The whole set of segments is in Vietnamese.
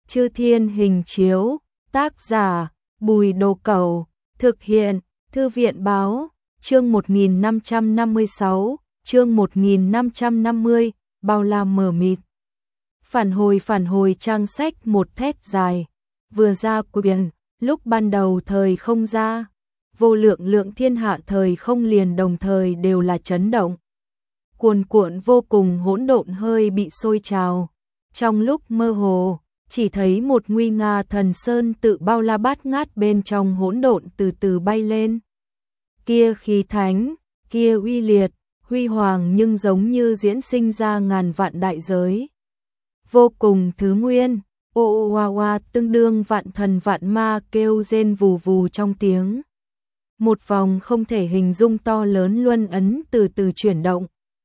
Chư Thiên Hình Chiếu, tác giả Bùi Đồ Cẩu, thực hiện Thư viện Báo, chương 1556, chương 1550, bao la mờ mịt. Phản hồi trang sách một thét dài, vừa ra quyền, lúc ban đầu thời không ra, vô lượng lượng thiên hạ thời không liền đồng thời đều là chấn động. Cuồn cuộn vô cùng hỗn độn hơi bị sôi trào, trong lúc mơ hồ, chỉ thấy một nguy nga thần sơn tự bao la bát ngát bên trong hỗn độn từ từ bay lên. Kia khí thánh, kia uy liệt, huy hoàng nhưng giống như diễn sinh ra ngàn vạn đại giới. Vô cùng thứ nguyên, ô oa oa tương đương vạn thần vạn ma kêu rên vù vù trong tiếng. Một vòng không thể hình dung to lớn luân ấn từ từ chuyển động,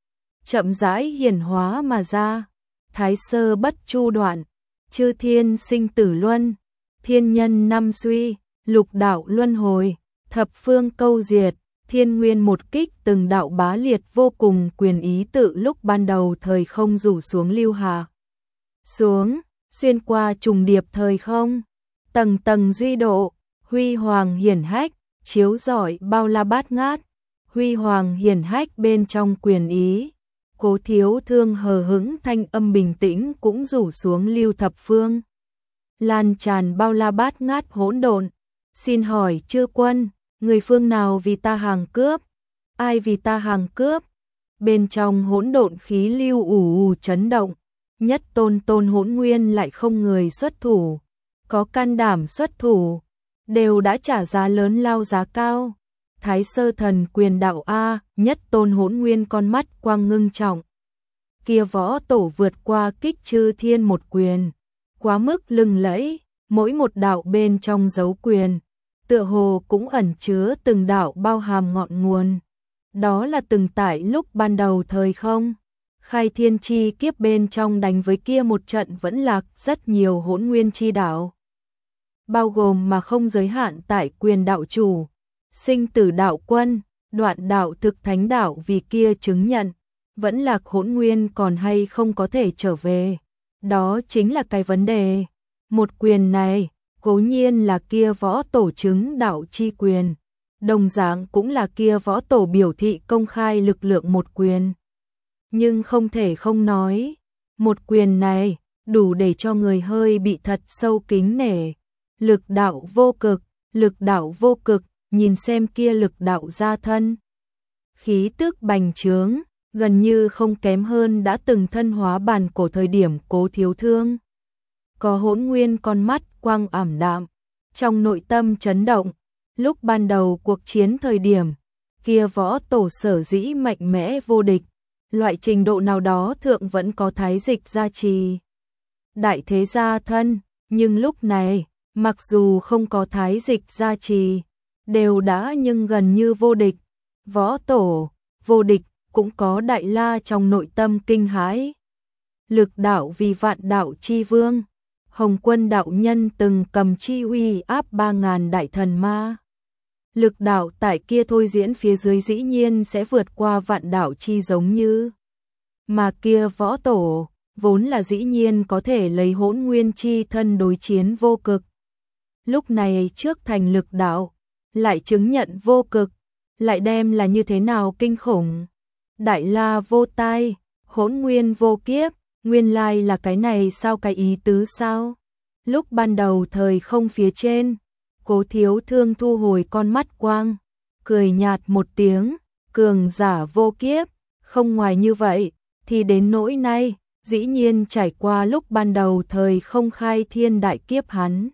chậm rãi hiển hóa mà ra. Thái sơ bất chu đoạn, chư thiên sinh tử luân, thiên nhân năm suy, lục đạo luân hồi, thập phương câu diệt, thiên nguyên một kích, từng đạo bá liệt vô cùng quyền ý tự lúc ban đầu thời không rủ xuống lưu hà xuống, xuyên qua trùng điệp thời không, tầng tầng duy độ, huy hoàng hiển hách, chiếu rọi bao la bát ngát, huy hoàng hiển hách bên trong quyền ý. Cố Thiếu Thương hờ hững thanh âm bình tĩnh cũng rủ xuống lưu thập phương, lan tràn bao la bát ngát hỗn độn. Xin hỏi chư quân, người phương nào vì ta hàng cướp? Ai vì ta hàng cướp? Bên trong hỗn độn khí lưu ù ù chấn động, nhất tôn hỗn nguyên lại không người xuất thủ, có can đảm xuất thủ, đều đã trả giá lớn lao giá cao. Thái sơ thần quyền đạo A, nhất tôn hỗn nguyên con mắt quang ngưng trọng. Kia võ tổ vượt qua kích chư thiên một quyền, quá mức lừng lẫy, mỗi một đạo bên trong dấu quyền, tựa hồ cũng ẩn chứa từng đạo bao hàm ngọn nguồn. Đó là từng tại lúc ban đầu thời không, khai thiên chi kiếp bên trong đánh với kia một trận vẫn lạc rất nhiều hỗn nguyên chi đạo. Bao gồm mà không giới hạn tại quyền đạo chủ, sinh tử đạo quân, đoạn đạo thực thánh đạo vì kia chứng nhận, vẫn lạc hỗn nguyên còn hay không có thể trở về. Đó chính là cái vấn đề. Một quyền này, cố nhiên là kia võ tổ chứng đạo chi quyền, đồng dạng cũng là kia võ tổ biểu thị công khai lực lượng một quyền. Nhưng không thể không nói, một quyền này, đủ để cho người hơi bị thật sâu kính nể. Lực đạo vô cực, nhìn xem kia lực đạo ra thân. Khí tức bành trướng, gần như không kém hơn đã từng thân hóa bản cổ thời điểm Cố Thiếu Thương. Có hỗn nguyên con mắt quang ảm đạm, trong nội tâm chấn động, lúc ban đầu cuộc chiến thời điểm, kia võ tổ sở dĩ mạnh mẽ vô địch, loại trình độ nào đó thượng vẫn có thái dịch gia trì. Đại thế gia thân, nhưng lúc này, mặc dù không có thái dịch gia trì, đều đã nhưng gần như vô địch. Võ tổ, vô địch, cũng có đại la trong nội tâm kinh hãi. Lực đạo vì vạn đạo chi vương, Hồng Quân đạo nhân từng cầm chi uy áp 3.000 đại thần ma. Lực đạo tại kia thôi diễn phía dưới dĩ nhiên sẽ vượt qua vạn đạo chi giống như. Mà kia võ tổ, vốn là dĩ nhiên có thể lấy hỗn nguyên chi thân đối chiến vô cực. Lúc này trước thành lực đạo, lại chứng nhận vô cực, lại đem là như thế nào kinh khủng. Đại la vô tai, hỗn nguyên vô kiếp, nguyên lai là cái này sao, cái ý tứ sao? Lúc ban đầu thời không phía trên, Cố Thiếu Thương thu hồi con mắt quang, cười nhạt một tiếng, cường giả vô kiếp, không ngoài như vậy, thì đến nỗi nay, dĩ nhiên trải qua lúc ban đầu thời không khai thiên đại kiếp hắn.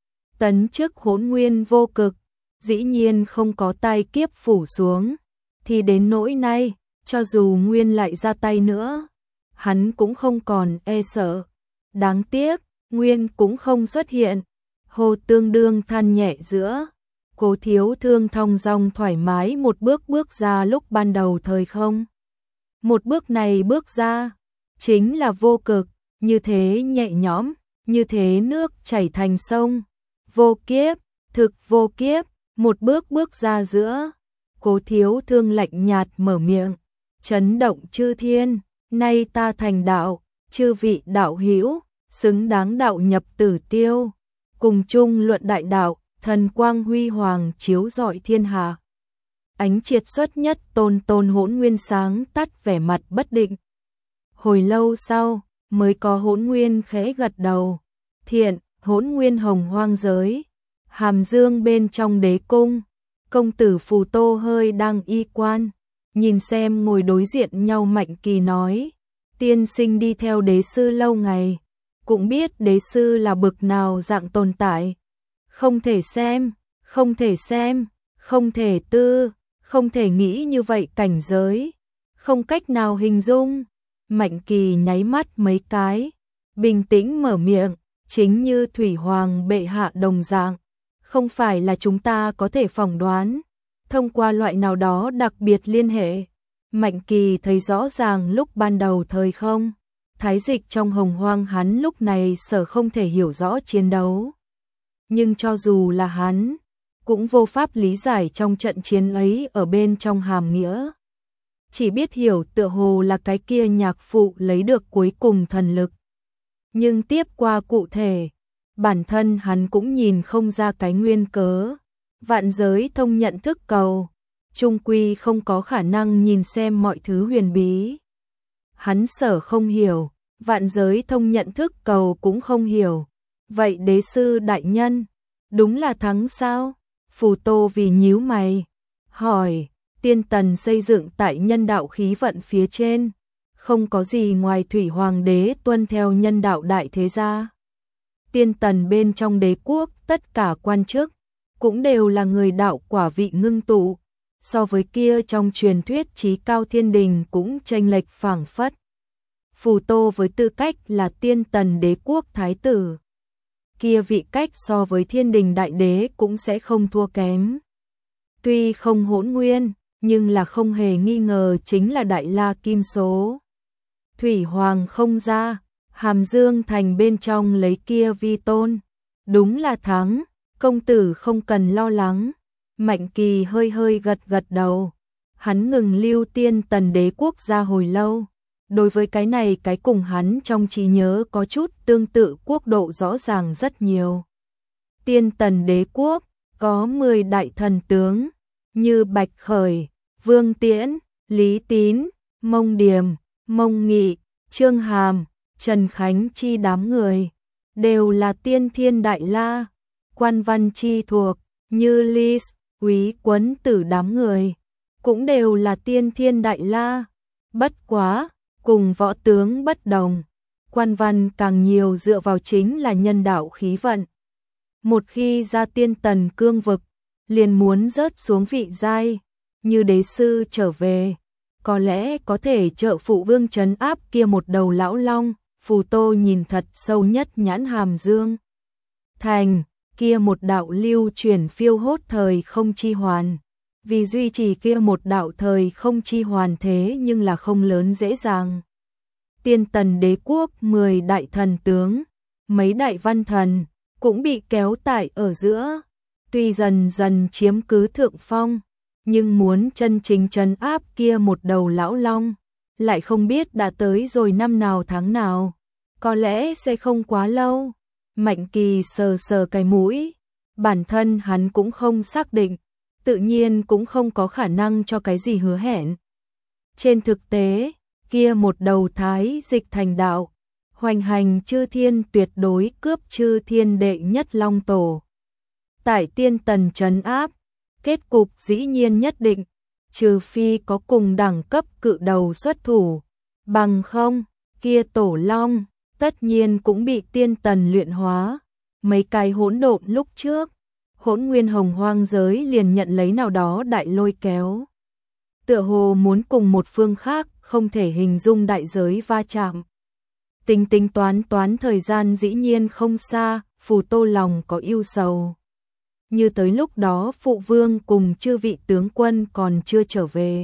Tấn chức hỗn nguyên vô cực, dĩ nhiên không có tai kiếp phủ xuống, thì đến nỗi nay, cho dù nguyên lại ra tay nữa, hắn cũng không còn e sợ. Đáng tiếc, nguyên cũng không xuất hiện. Hồ tương đương than nhẹ giữa, Cố Thiếu Thương thong dong thoải mái một bước ra lúc ban đầu thời không. Một bước này bước ra, chính là vô cực, như thế nhẹ nhõm, như thế nước chảy thành sông. Vô kiếp, thực vô kiếp, một bước ra giữa, Cố Thiếu Thương lạnh nhạt mở miệng, chấn động chư thiên, nay ta thành đạo, chư vị đạo hữu, xứng đáng đạo nhập tử tiêu, cùng chung luận đại đạo, thần quang huy hoàng chiếu rọi thiên hạ. Ánh triệt xuất nhất tôn tôn Hỗn Nguyên sáng tắt vẻ mặt bất định. Hồi lâu sau, mới có Hỗn Nguyên khẽ gật đầu. Thiện, Hỗn Nguyên hồng hoang giới. Hàm Dương bên trong đế cung, công tử Phù Tô hơi đang y quan, nhìn xem ngồi đối diện nhau Mạnh Kỳ nói, tiên sinh đi theo đế sư lâu ngày, cũng biết đế sư là bực nào dạng tồn tại. Không thể xem, không thể xem, không thể tư, không thể nghĩ như vậy cảnh giới, không cách nào hình dung. Mạnh Kỳ nháy mắt mấy cái, bình tĩnh mở miệng, chính như Thủy Hoàng bệ hạ đồng dạng. Không phải là chúng ta có thể phỏng đoán, thông qua loại nào đó đặc biệt liên hệ. Mạnh Kỳ thấy rõ ràng lúc ban đầu thời không, thái dịch trong hồng hoang hắn lúc này sở không thể hiểu rõ chiến đấu. Nhưng cho dù là hắn, cũng vô pháp lý giải trong trận chiến ấy ở bên trong hàm nghĩa. Chỉ biết hiểu tựa hồ là cái kia nhạc phụ lấy được cuối cùng thần lực. Nhưng tiếp qua cụ thể, bản thân hắn cũng nhìn không ra cái nguyên cớ. Vạn giới thông nhận thức cầu, chung quy không có khả năng nhìn xem mọi thứ huyền bí. Hắn sở không hiểu, vạn giới thông nhận thức cầu cũng không hiểu. Vậy đế sư đại nhân, đúng là thắng sao? Phù Tô vì nhíu mày, hỏi, tiên tần xây dựng tại nhân đạo khí vận phía trên, không có gì ngoài Thủy Hoàng đế tuân theo nhân đạo đại thế gia. Tiên tần bên trong đế quốc tất cả quan chức cũng đều là người đạo quả vị ngưng tụ, so với kia trong truyền thuyết chí cao thiên đình cũng chênh lệch phảng phất. Phù Tô với tư cách là tiên tần đế quốc thái tử, kia vị cách so với thiên đình đại đế cũng sẽ không thua kém. Tuy không hỗn nguyên, nhưng là không hề nghi ngờ chính là đại la kim số. Thủy Hoàng không ra, Hàm Dương thành bên trong lấy kia vi tôn. Đúng là thắng, công tử không cần lo lắng. Mạnh Kỳ hơi hơi gật gật đầu. Hắn ngừng lưu tiên tần đế quốc gia hồi lâu. Đối với cái này cái cùng hắn trong trí nhớ có chút tương tự quốc độ rõ ràng rất nhiều. Tiên tần đế quốc có 10 đại thần tướng như Bạch Khởi, Vương Tiễn, Lý Tín, Mông Điềm, Mông Nghị, Trương Hàm, Trần Khánh Chi đám người, đều là tiên thiên đại la. Quan văn chi thuộc như Lis, Quý Quấn Tử đám người, cũng đều là tiên thiên đại la. Bất quá, cùng võ tướng bất đồng, quan văn càng nhiều dựa vào chính là nhân đạo khí vận. Một khi ra tiên tần cương vực, liền muốn rớt xuống vị giai, như đế sư trở về, có lẽ có thể trợ phụ vương trấn áp kia một đầu lão long. Phù Tô nhìn thật sâu nhất nhãn Hàm Dương thành, kia một đạo lưu chuyển phiêu hốt thời không chi hoàn. Vì duy trì kia một đạo thời không chi hoàn thế nhưng là không lớn dễ dàng. Tiên tần đế quốc 10 đại thần tướng, mấy đại văn thần, cũng bị kéo tại ở giữa. Tuy dần dần chiếm cứ thượng phong, nhưng muốn chân chính trấn áp kia một đầu lão long, lại không biết đã tới rồi năm nào tháng nào. Có lẽ sẽ không quá lâu. Mạnh Kỳ sờ sờ cái mũi, bản thân hắn cũng không xác định, tự nhiên cũng không có khả năng cho cái gì hứa hẹn. Trên thực tế, kia một đầu thái dịch thành đạo, hoành hành chư thiên tuyệt đối cướp chư thiên đệ nhất long tổ. Tại tiên tần trấn áp, kết cục dĩ nhiên nhất định, trừ phi có cùng đẳng cấp cự đầu xuất thủ, bằng không, kia tổ long tất nhiên cũng bị tiên tần luyện hóa. Mấy cái hỗn độn lúc trước, Hỗn Nguyên hồng hoang giới liền nhận lấy nào đó đại lôi kéo. Tựa hồ muốn cùng một phương khác không thể hình dung đại giới va chạm. Tính toán thời gian dĩ nhiên không xa, Phù Tô lòng có ưu sầu. Như tới lúc đó phụ vương cùng chư vị tướng quân còn chưa trở về.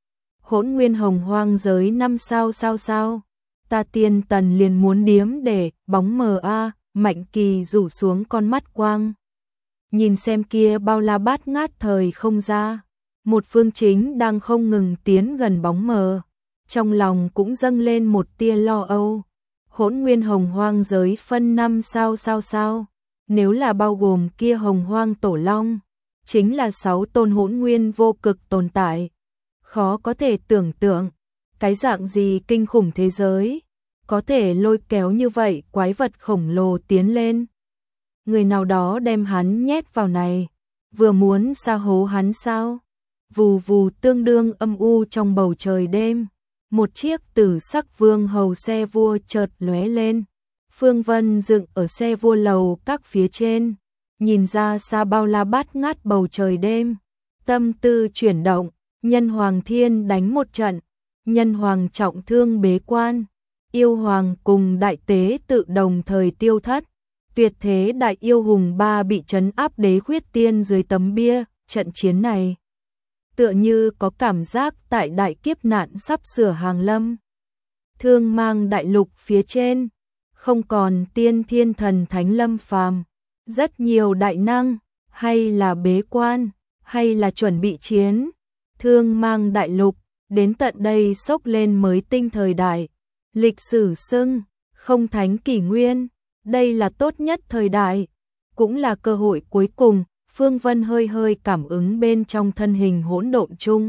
Hỗn Nguyên hồng hoang giới 5 sao, ta tiên tần liền muốn điếm để bóng mờ a. Mạnh Kỳ rủ xuống con mắt quang, nhìn xem kia bao la bát ngát thời không ra, một phương chính đang không ngừng tiến gần bóng mờ, trong lòng cũng dâng lên một tia lo âu. Hỗn nguyên hồng hoang giới phân 5 sao. Nếu là bao gồm kia hồng hoang tổ long, chính là 6 tôn hỗn nguyên vô cực tồn tại. Khó có thể tưởng tượng, cái dạng gì kinh khủng thế giới, có thể lôi kéo như vậy quái vật khổng lồ tiến lên. Người nào đó đem hắn nhét vào này, vừa muốn sa hố hắn sao? Vù vù tương đương âm u trong bầu trời đêm, một chiếc tử sắc vương hầu xe vua chợt lóe lên. Phương Vân dựng ở xe vua lầu các phía trên, nhìn ra xa bao la bát ngát bầu trời đêm, tâm tư chuyển động, nhân hoàng thiên đánh một trận, nhân hoàng trọng thương bế quan, yêu hoàng cùng đại tế tự đồng thời tiêu thất, tuyệt thế đại yêu hùng ba bị trấn áp đế khuyết tiên dưới tấm bia, trận chiến này tựa như có cảm giác tại đại kiếp nạn sắp sửa hàng lâm. Thương mang đại lục phía trên, không còn tiên thiên thần thánh lâm phàm, rất nhiều đại năng, hay là bế quan, hay là chuẩn bị chiến. Thương mang đại lục, đến tận đây sốc lên mới tinh thời đại, lịch sử xưng, không thánh kỷ nguyên, đây là tốt nhất thời đại, cũng là cơ hội cuối cùng. Phương Vân hơi cảm ứng bên trong thân hình hỗn độn chung.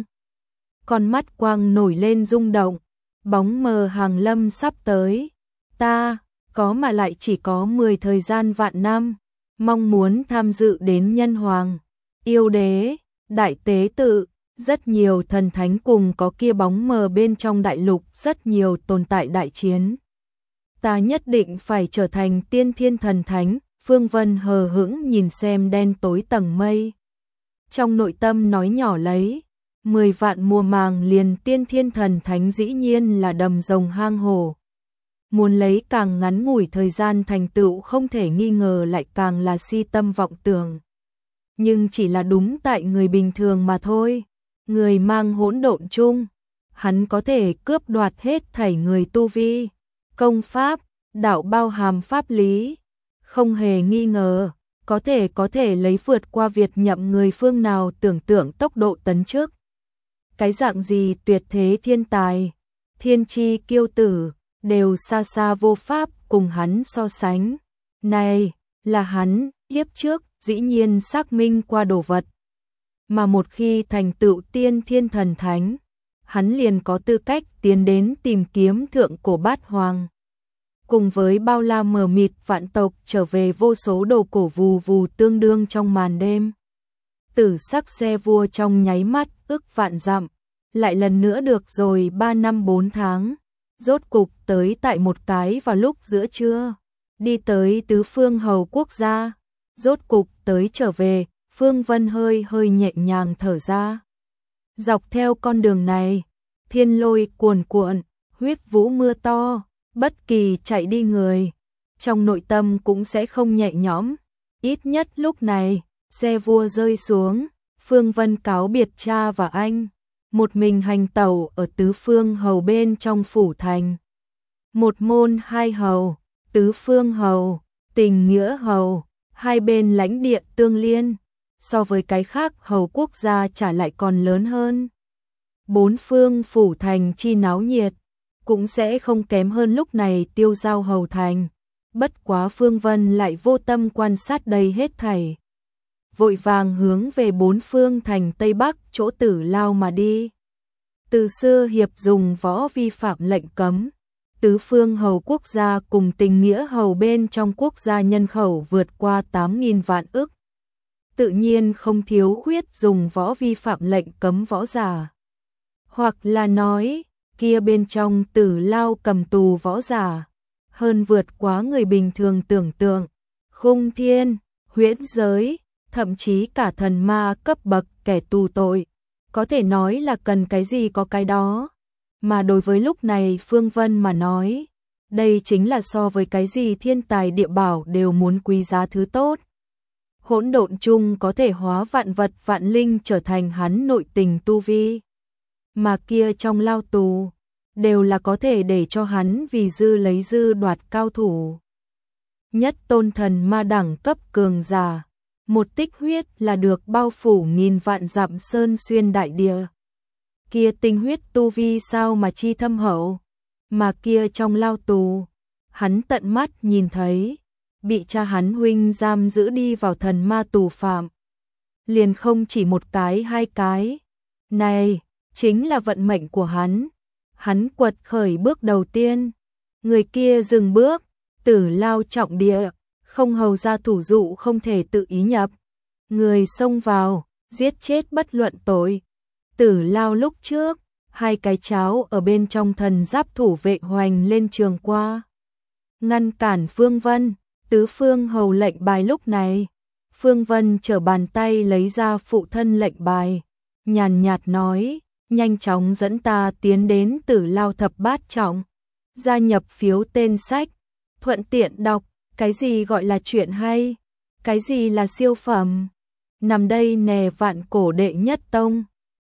Con mắt quang nổi lên rung động, bóng mờ hàng lâm sắp tới. Ta, có mà lại chỉ có 10 thời gian vạn năm, mong muốn tham dự đến nhân hoàng, yêu đế, đại tế tự, rất nhiều thần thánh cùng có kia bóng mờ bên trong đại lục rất nhiều tồn tại đại chiến. Ta nhất định phải trở thành tiên thiên thần thánh. Phương Vân hờ hững nhìn xem đen tối tầng mây. Trong nội tâm nói nhỏ lấy, 10 vạn mùa màng liền tiên thiên thần thánh dĩ nhiên là đầm rồng hang hổ. Muốn lấy càng ngắn ngủi thời gian thành tựu không thể nghi ngờ lại càng là si tâm vọng tưởng. Nhưng chỉ là đúng tại người bình thường mà thôi. Người mang hỗn độn chung, hắn có thể cướp đoạt hết thảy người tu vi, công pháp, đạo bao hàm pháp lý. Không hề nghi ngờ, có thể lấy vượt qua Việt nhậm người phương nào tưởng tượng tốc độ tấn trước. Cái dạng gì tuyệt thế thiên tài, thiên chi kiêu tử, đều xa xa vô pháp cùng hắn so sánh. Này, là hắn, kiếp trước, dĩ nhiên xác minh qua đồ vật. Mà một khi thành tựu tiên thiên thần thánh, hắn liền có tư cách tiến đến tìm kiếm thượng cổ bát hoàng. Cùng với bao la mờ mịt vạn tộc trở về vô số đồ cổ vù vù tương đương trong màn đêm. Tử sắc xe vua trong nháy mắt ức vạn dặm, lại lần nữa được rồi 3 năm 4 tháng, rốt cục tới tại một cái vào lúc giữa trưa, đi tới tứ phương hầu quốc gia, rốt cục tới trở về. Phương Vân hơi nhẹ nhàng thở ra. Dọc theo con đường này, thiên lôi cuồn cuộn, huyết vũ mưa to. Bất kỳ chạy đi người, trong nội tâm cũng sẽ không nhẹ nhõm. Ít nhất lúc này, xe vua rơi xuống, Phương Vân cáo biệt cha và anh, một mình hành tẩu ở tứ phương hầu bên trong phủ thành. Một môn hai hầu, tứ phương hầu, tình nghĩa hầu, hai bên lãnh địa tương liên, so với cái khác hầu quốc gia trả lại còn lớn hơn. Bốn phương phủ thành chi náo nhiệt, cũng sẽ không kém hơn lúc này tiêu giao hầu thành. Bất quá Phương Vân lại vô tâm quan sát đây hết thảy, vội vàng hướng về bốn phương thành Tây Bắc chỗ Tử Lao mà đi. Từ xưa hiệp dùng võ vi phạm lệnh cấm, tứ phương hầu quốc gia cùng tình nghĩa hầu bên trong quốc gia nhân khẩu vượt qua 8.000 vạn ức. Tự nhiên không thiếu khuyết dùng võ vi phạm lệnh cấm võ giả. Hoặc là nói, kia bên trong Tử Lao cầm tù võ giả, hơn vượt quá người bình thường tưởng tượng. Khung thiên, huyễn giới, thậm chí cả thần ma cấp bậc kẻ tù tội, có thể nói là cần cái gì có cái đó. Mà đối với lúc này Phương Vân mà nói, đây chính là so với cái gì thiên tài địa bảo đều muốn quý giá thứ tốt. Hỗn độn chung có thể hóa vạn vật vạn linh trở thành hắn nội tình tu vi. Mà kia trong lao tù, đều là có thể để cho hắn vì dư lấy dư đoạt cao thủ. Nhất tôn thần ma đẳng cấp cường giả, một tích huyết là được bao phủ nghìn vạn dặm sơn xuyên đại địa. Kia tinh huyết tu vi sao mà chi thâm hậu, mà kia trong lao tù, hắn tận mắt nhìn thấy, bị cha hắn huynh giam giữ đi vào thần ma tù phạm. Liền không chỉ một cái hai cái. Này, chính là vận mệnh của hắn. Hắn quật khởi bước đầu tiên. Người kia dừng bước, Tử Lao trọng địa, không hầu ra thủ dụ không thể tự ý nhập. Người xông vào, giết chết bất luận tội. Tử Lao lúc trước, hai cái cháo ở bên trong thần giáp thủ vệ hoành lên trường qua. Ngăn cản Phương Vân, tứ phương hầu lệnh bài lúc này. Phương Vân trở bàn tay lấy ra phụ thân lệnh bài, nhàn nhạt nói, nhanh chóng dẫn ta tiến đến Tử Lao thập bát trọng, gia nhập phiếu tên sách, thuận tiện đọc, cái gì gọi là chuyện hay, cái gì là siêu phẩm. Nằm đây nè vạn cổ đệ nhất tông.